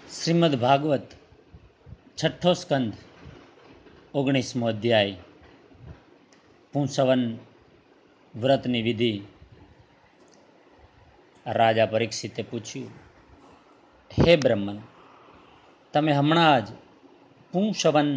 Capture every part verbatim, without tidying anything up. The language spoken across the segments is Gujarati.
શ્રીમદ ભાગવત છઠ્ઠો સ્કંદ ઓગણીસમો અધ્યાય પુંસવન વ્રતની વિધિ. રાજા પરીક્ષિતે પૂછ્યું, હે બ્રહ્મન, તમે હમણાં જ પુંસવન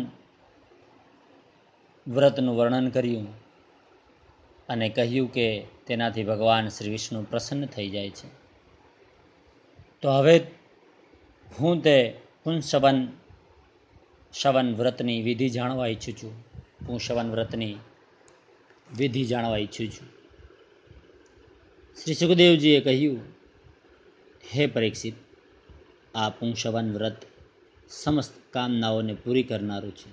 વ્રતનું વર્ણન કર્યું અને કહ્યું કે તેનાથી ભગવાન શ્રી વિષ્ણુ પ્રસન્ન થઈ જાય છે. તો હવે હું તે પુંસવન શવન વ્રતની વિધિ જાણવા ઈચ્છું છું પુંસવન વ્રતની વિધિ જાણવા ઈચ્છું છું. શ્રી સુખદેવજીએ કહ્યું, હે પરીક્ષિત, આ પુંસવન વ્રત સમસ્ત કામનાઓને પૂરી કરનારું છે.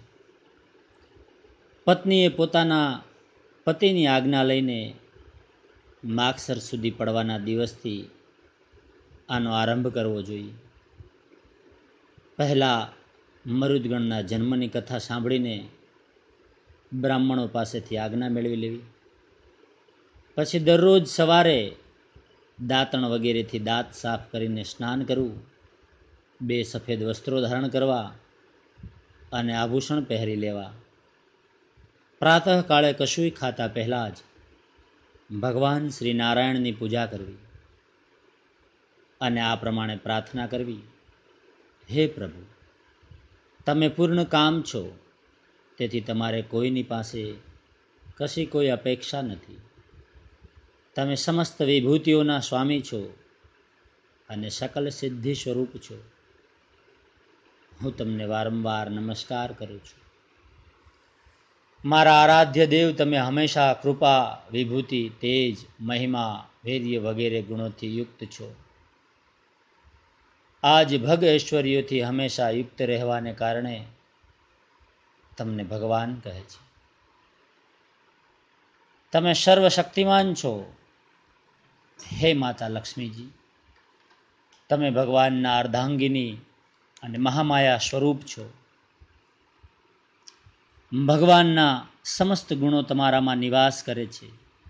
પત્નીએ પોતાના પતિની આજ્ઞા લઈને માગસર સુધી પડવાના દિવસથી આનો આરંભ કરવો જોઈએ. પહેલાં મરુદગણના જન્મની કથા સાંભળીને બ્રાહ્મણો પાસેથી આજ્ઞા મેળવી લેવી. પછી દરરોજ સવારે દાંતણ વગેરેથી દાંત સાફ કરીને સ્નાન કરવું, બે સફેદ વસ્ત્રો ધારણ કરવા અને આભૂષણ પહેરી લેવા. પ્રાતઃકાળે કશુંય ખાતા પહેલાં જ ભગવાન શ્રી નારાયણની પૂજા કરવી અને આ પ્રમાણે પ્રાર્થના કરવી, હે પ્રભુ, તમે પૂર્ણ કામ છો, તેથી તમારે કોઈની પાસે કશી કોઈ અપેક્ષા નથી. તમે સમસ્ત વિભૂતિઓના સ્વામી છો અને સકલ સિદ્ધિ સ્વરૂપ છો. હું તમને વારંવાર નમસ્કાર કરું છું. મારા આરાધ્ય દેવ, તમે હંમેશા કૃપા, વિભૂતિ, તેજ, મહિમા, વીર્ય વગેરે ગુણોથી યુક્ત છો. આજ ભગ ઐશ્વર્યોથી હંમેશા યુક્ત રહેવાને કારણે તમને ભગવાન કહે છે. તમે સર્વશક્તિમાન છો. હે માતા લક્ષ્મીજી, તમે ભગવાનના અર્ધાંગિની અને મહામાયા સ્વરૂપ છો. ભગવાનના સમસ્ત ગુણો તમારામાં નિવાસ કરે છે.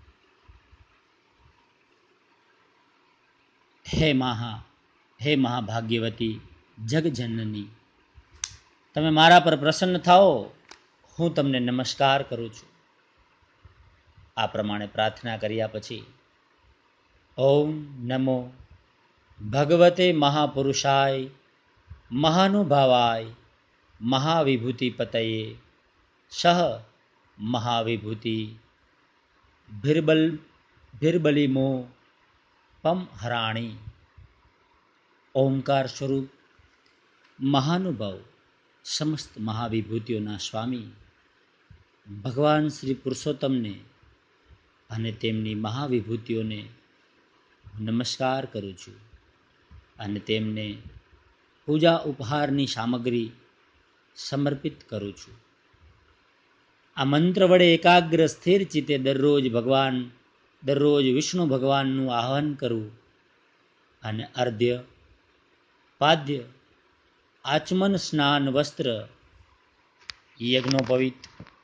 હે મહા હે મહાભાગ્યવતી જગજનની, તમે મારા પર પ્રસન્ન થાઓ. હું તમને નમસ્કાર કરું છું. આ પ્રમાણે પ્રાર્થના કર્યા પછી ઓમ નમો ભગવતે મહાપુરુષાય મહાનુભાવાય મહાવિભૂતિ પતયે સહ મહાવિભૂતિ ભિર્બલ ભિર્બલિમો પમ હરાણી. ઓમકાર સ્વરૂપ મહાનુભાવ સમસ્ત મહાવિભૂતિઓના સ્વામી ભગવાન શ્રી પુરુષોત્તમને અને તેમની મહાવિભૂતિઓને નમસ્કાર કરું છું અને તેમને પૂજા ઉપહારની સામગ્રી સમર્પિત કરું છું. આ મંત્ર વડે એકાગ્ર સ્થિર ચિત્તે દરરોજ ભગવાન દરરોજ વિષ્ણુ ભગવાનનું આહ્વાન કરવું અને અર્ધ્ય, પાદ્ય, આચમન, સ્નાન, વસ્ત્ર, યજ્ઞોપવિત,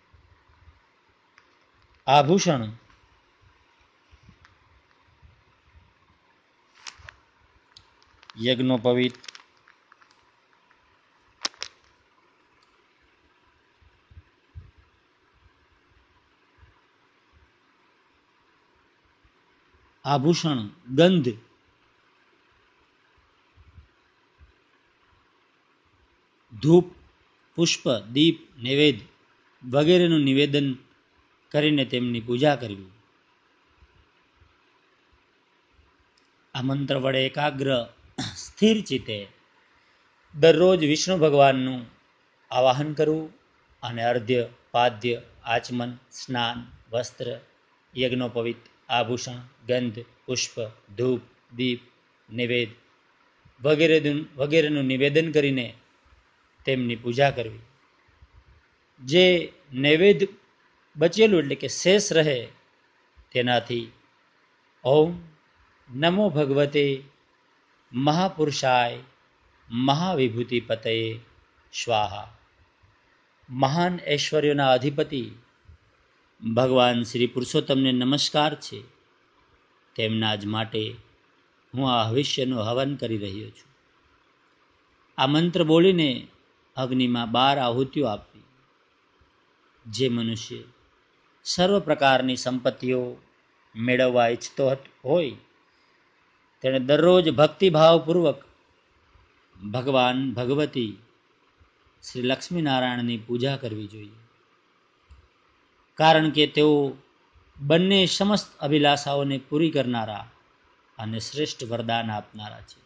આભૂષણ, યજ્ઞોપવિત, આભૂષણ, ગંધ, ધૂપ, પુષ્પ, દીપ, નૈવેદ્ય વગેરેનું નિવેદન કરીને તેમની પૂજા કરવી. આ મંત્ર વડે એકાગ્ર સ્થિર ચિત્તે દરરોજ વિષ્ણુ ભગવાનનું આવાહન કરવું અને અર્ધ્ય, પાદ્ય, આચમન, સ્નાન, વસ્ત્ર, યજ્ઞોપવિત, આભૂષણ, ગંધ, પુષ્પ, ધૂપ, દીપ, નૈવેદ્ય વગેરે વગેરેનું નિવેદન કરીને તેમની પૂજા કરવી. જે નૈવેદ્ય બચેલું એટલે કે શેષ રહે તેનાથી ઓમ નમો ભગવતે મહાપુરુષાય મહાવિભૂતિ પતયે સ્વાહા. મહાન ઐશ્વર્યોના અધિપતિ ભગવાન શ્રી પુરુષોત્તમને નમસ્કાર છે. તેમના જ માટે હું આ હવિષ્યનું હવન કરી રહ્યો છું. આ મંત્ર બોલીને અગ્નિમાં બાર આહુતિઓ આપવી. જે મનુષ્ય સર્વ પ્રકારની સંપત્તિઓ મેળવવા ઈચ્છતો હોય તેણે દરરોજ ભક્તિભાવપૂર્વક ભગવાન ભગવતી શ્રી લક્ષ્મીનારાયણની પૂજા કરવી જોઈએ. કારણ કે તેઓ બંને સમસ્ત અભિલાષાઓને પૂરી કરનારા અને શ્રેષ્ઠ વરદાન આપનારા છે.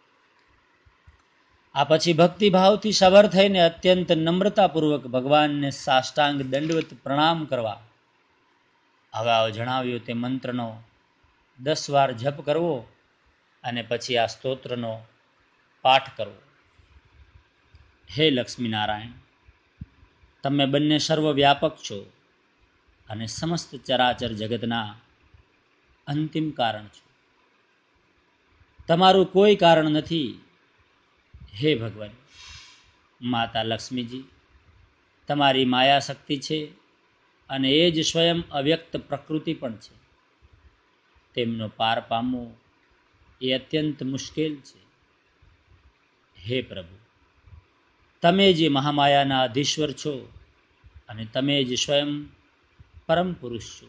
આ પછી ભક્તિભાવથી સબર થઈને અત્યંત નમ્રતાપૂર્વક ભગવાનને સાષ્ટાંગ દંડવત પ્રણામ કરવા. અગાઉ જણાવ્યું તે મંત્રનો દસ વાર જપ કરવો અને પછી આ સ્તોત્રનો પાઠ કરવો. હે લક્ષ્મીનારાયણ, તમે બંને સર્વવ્યાપક છો અને સમસ્ત ચરાચર જગતના અંતિમ કારણ છો. તમારું કોઈ કારણ નથી. હે ભગવાન, માતા લક્ષ્મીજી તમારી માયા શક્તિ છે અને એ જ સ્વયં અવ્યક્ત પ્રકૃતિ પણ છે. તેમનો પાર પામવો એ અત્યંત મુશ્કેલ છે. હે પ્રભુ, તમે જે મહામાયાના અધીશ્વર છો અને તમે જ સ્વયં પરમ પુરુષ છો.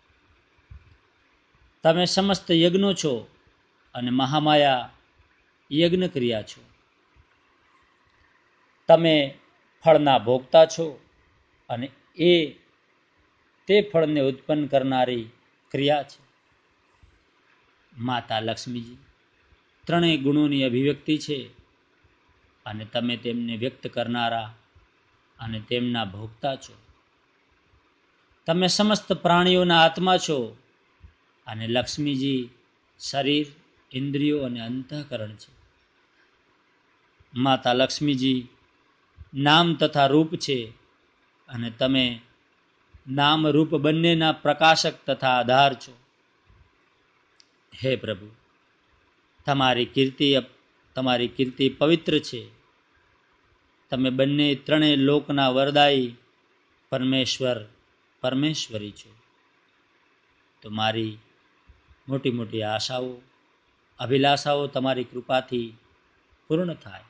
તમે સમસ્ત યજ્ઞો છો અને મહામાયા યજ્ઞ ક્રિયા છો. તમે ફળના ભોગતા છો અને એ તે ફળને ઉત્પન્ન કરનારી ક્રિયા છે. માતા લક્ષ્મીજી ત્રણેય ગુણોની અભિવ્યક્તિ છે અને તમે તેમને વ્યક્ત કરનારા અને તેમના ભોગતા છો. તમે સમસ્ત પ્રાણીઓના આત્મા છો અને લક્ષ્મીજી શરીર, ઇન્દ્રિયો અને અંતઃકરણ છે. માતા લક્ષ્મીજી નામ તથા રૂપ છે અને તમે નામ રૂપ બંનેના પ્રકાશક તથા આધાર છો. હે પ્રભુ, તમારી કીર્તિ તમારી કીર્તિ પવિત્ર છે. તમે બંને ત્રણેય લોકના વરદાયી પરમેશ્વર પરમેશ્વરી છો. તો મારી મોટી મોટી આશાઓ, અભિલાષાઓ તમારી કૃપાથી પૂર્ણ થાય.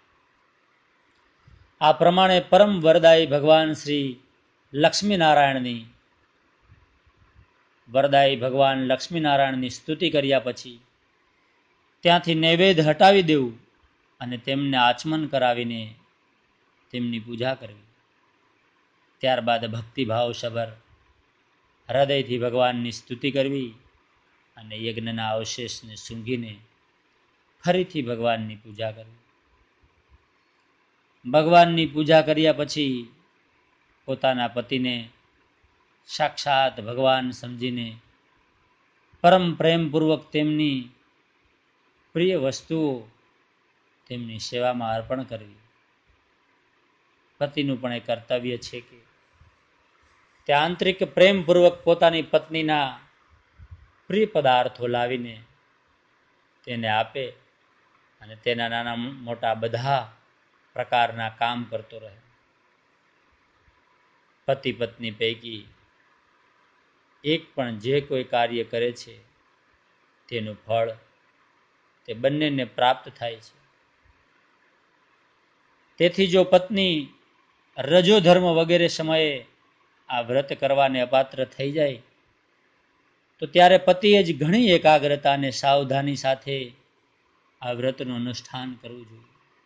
આ પ્રમાણે પરમ વરદાયી ભગવાન શ્રી લક્ષ્મીનારાયણની વરદાયી ભગવાન લક્ષ્મીનારાયણની સ્તુતિ કર્યા પછી ત્યાંથી નૈવેદ્ય હટાવી દેવું અને તેમને આચમન કરાવીને તેમની પૂજા કરવી. ત્યારબાદ ભક્તિભાવ સભર હૃદયથી ભગવાનની સ્તુતિ કરવી અને યજ્ઞના અવશેષને સૂંઘીને ફરીથી ભગવાનની પૂજા કરવી. ભગવાનની પૂજા કર્યા પછી પોતાના પતિને સાક્ષાત ભગવાન સમજીને પરમ પ્રેમપૂર્વક તેમની પ્રિય વસ્તુઓ તેમની સેવામાં અર્પણ કરવી. પતિનું પણ એ કર્તવ્ય છે કે તે આંતરિક પ્રેમપૂર્વક પોતાની પત્નીના પ્રિય પદાર્થો લાવીને તેને આપે અને તેના નાના મોટા બધા પ્રકારના કામ કરતો રહે. પતિ પત્ની પૈકી એક પણ જે કોઈ કાર્ય કરે છે તેનું ફળ તે બંનેને પ્રાપ્ત થાય છે. તેથી જો પત્ની રજો ધર્મ વગેરે સમયે આ વ્રત કરવાને અપાત્ર થઈ જાય તો ત્યારે પતિએ જ ઘણી એકાગ્રતા અને સાવધાની સાથે આ વ્રતનું અનુષ્ઠાન કરવું જોઈએ.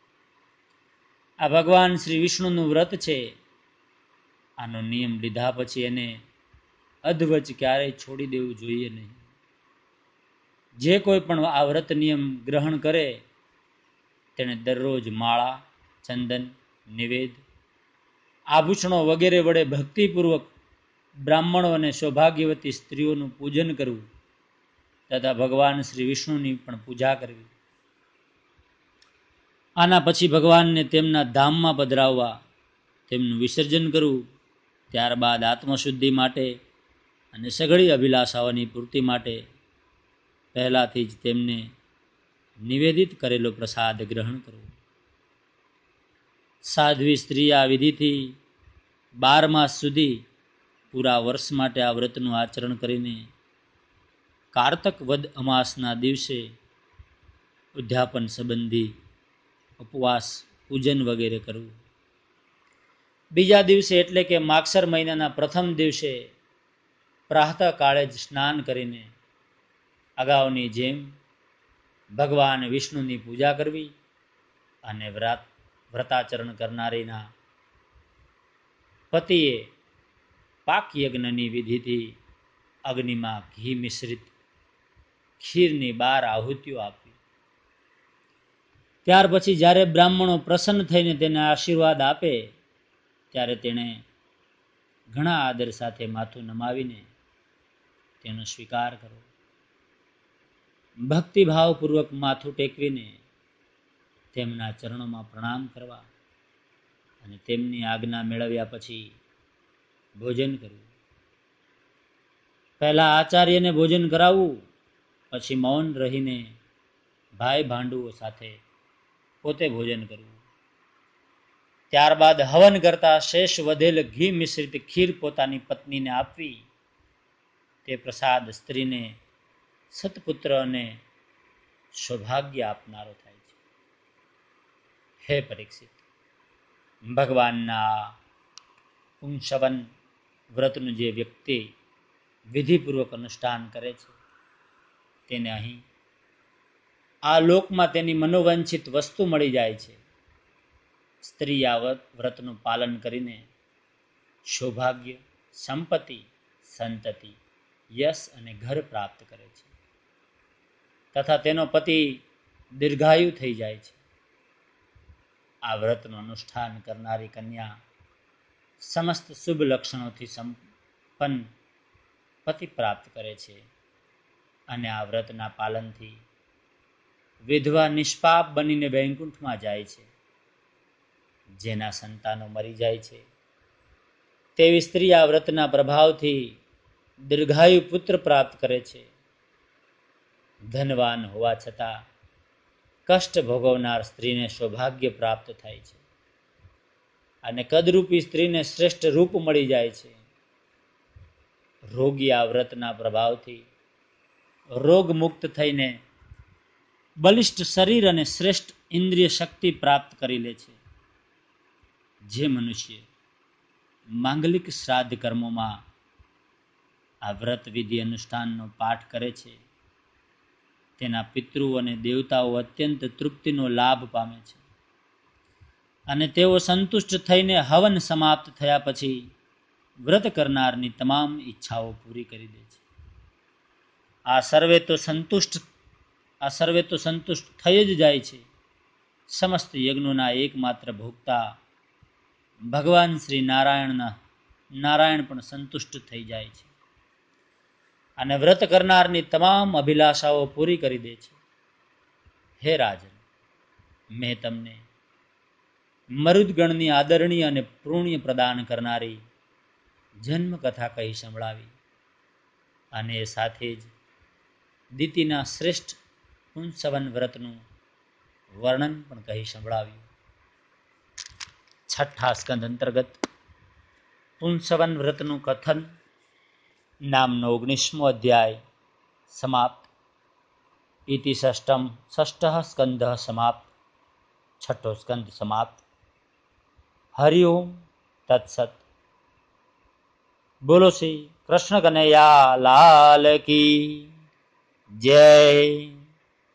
આ ભગવાન શ્રી વિષ્ણુનું વ્રત છે. આનો નિયમ લીધા પછી એને અધવચ ક્યારેય છોડી દેવું જોઈએ નહીં. જે કોઈ પણ આ વ્રત નિયમ ગ્રહણ કરે તેણે દરરોજ માળા, ચંદન, નિવેદ, આભૂષણો વગેરે વડે ભક્તિપૂર્વક બ્રાહ્મણો અને સૌભાગ્યવતી સ્ત્રીઓનું પૂજન કરવું તથા ભગવાન શ્રી વિષ્ણુની પણ પૂજા કરવી. આના પછી ભગવાનને તેમના ધામમાં પધરાવવા, તેમનું વિસર્જન કરવું. ત્યારબાદ આત્મશુદ્ધિ માટે અને સઘળી અભિલાષાઓની પૂર્તિ માટે પહેલાથી જ તેમને નિવેદિત કરેલો પ્રસાદ ગ્રહણ કરવો. સાધ્વી સ્ત્રી આ વિધિથી બાર માસ સુધી પૂરા વર્ષ માટે આ વ્રતનું આચરણ કરીને કારતક વદ અમાસના દિવસે ઉદ્યાપન સંબંધી ઉપવાસ પૂજન વગેરે કરવું. બીજા દિવસે એટલે કે માગસર મહિનાના પ્રથમ દિવસે પ્રાતઃ કાળે જ સ્નાન કરીને અગાઉની જેમ ભગવાન વિષ્ણુની પૂજા કરવી અને વ્રત વ્રતાચરણ કરનારીના પતિએ પાક યજ્ઞની વિધિથી અગ્નિમાં ઘી મિશ્રિત ખીરની બાર આહુતિઓ આપવી. ત્યાર પછી જ્યારે બ્રાહ્મણો પ્રસન્ન થઈને તેને આશીર્વાદ આપે ત્યારે તેણે ઘણા આદર સાથે માથું નમાવીને તેનો સ્વીકાર કરવો. ભક્તિભાવપૂર્વક માથું ટેકવીને તેમના ચરણોમાં પ્રણામ કરવા અને તેમની આજ્ઞા મેળવ્યા પછી ભોજન કરવું. પહેલા આચાર્યને ભોજન કરાવવું, પછી મૌન રહીને ભાઈ ભાંડુઓ સાથે પોતે ભોજન કરવું. ત્યારબાદ હવન કરતા શેષ વધેલ ઘી મિશ્રિત ખીર પોતાની પત્નીને આપવી. તે પ્રસાદ સ્ત્રીને સત્પુત્ર અને સૌભાગ્ય આપનારો થાય છે. હે પરીક્ષિત, ભગવાનના પુંસવન વ્રતનું જે વ્યક્તિ વિધિપૂર્વક અનુષ્ઠાન કરે છે તેને અહીં આ લોકમાં તેની મનોવાંછિત વસ્તુ મળી જાય છે. સ્ત્રી આ વ્રતનું પાલન કરીને સૌભાગ્ય, સંપત્તિ, સંતતિ, યશ અને ઘર પ્રાપ્ત કરે છે તથા તેનો પતિ દીર્ઘાયુ થઈ જાય છે. આ વ્રતનું અનુષ્ઠાન કરનારી કન્યા સમસ્ત શુભ લક્ષણોથી સંપન્ન પતિ પ્રાપ્ત કરે છે અને આ વ્રતના પાલનથી વિધવા નિષ્પાપ બનીને વૈકુંઠમાં જાય છે. જેના સંતાનો મરી જાય છે તેવી સ્ત્રી આ વ્રતના પ્રભાવથી દીર્ઘાયુ પુત્ર પ્રાપ્ત કરે છે. ધનવાન હોવા છતાં કષ્ટ ભોગવનાર સ્ત્રીને સૌભાગ્ય પ્રાપ્ત થાય છે અને કદરૂપી સ્ત્રીને શ્રેષ્ઠ રૂપ મળી જાય છે. રોગી આ વ્રતના પ્રભાવથી રોગ મુક્ત થઈને બલિષ્ઠ શરીર અને શ્રેષ્ઠ ઇન્દ્રિય શક્તિ પ્રાપ્ત કરી લે છે. જે મનુષ્ય માંગલિક શ્રાદ્ધ કર્મોમાં આ વ્રત વિધિ અનુષ્ઠાનનો પાઠ કરે છે તેના પિતૃ અને દેવતાઓ અત્યંત તૃપ્તિનો લાભ પામે છે અને તેઓ સંતુષ્ટ થઈને હવન સમાપ્ત થયા પછી વ્રત કરનારની તમામ ઈચ્છાઓ પૂરી કરી દે છે. આ સર્વે તો સંતુષ્ટ આ સર્વે તો સંતુષ્ટ થઈ જ જાય છે. સમસ્ત યજ્ઞોના એકમાત્ર ભોગતા ભગવાન શ્રી નારાયણના નારાયણ પણ સંતુષ્ટ થઈ જાય છે અને વ્રત કરનારની તમામ અભિલાષાઓ પૂરી કરી દે છે. હે રાજન, મેં તમને મરુદગણની આદરણીય અને પુણ્ય પ્રદાન કરનારી જન્મ કથા કહી સંભળાવી અને એ સાથે જ દિતિના શ્રેષ્ઠ પુંસવન વ્રતનું વર્ણન પણ કહી સંભળાવ્યું. છઠ્ઠા સ્કંદ અંતર્ગત પુંસવન વ્રતનું કથન નામનો ઓગણીસમો અધ્યાય સમાપ્ત. ઇતિ ષષ્ઠમ ષષ્ઠ સ્કંદ સમાપ્ત. છઠ્ઠો સ્કંદ સમાપ્ત. હરિ ઓમ તત્સત. બોલો શ્રી કૃષ્ણ કનૈયા લાલ કી જય.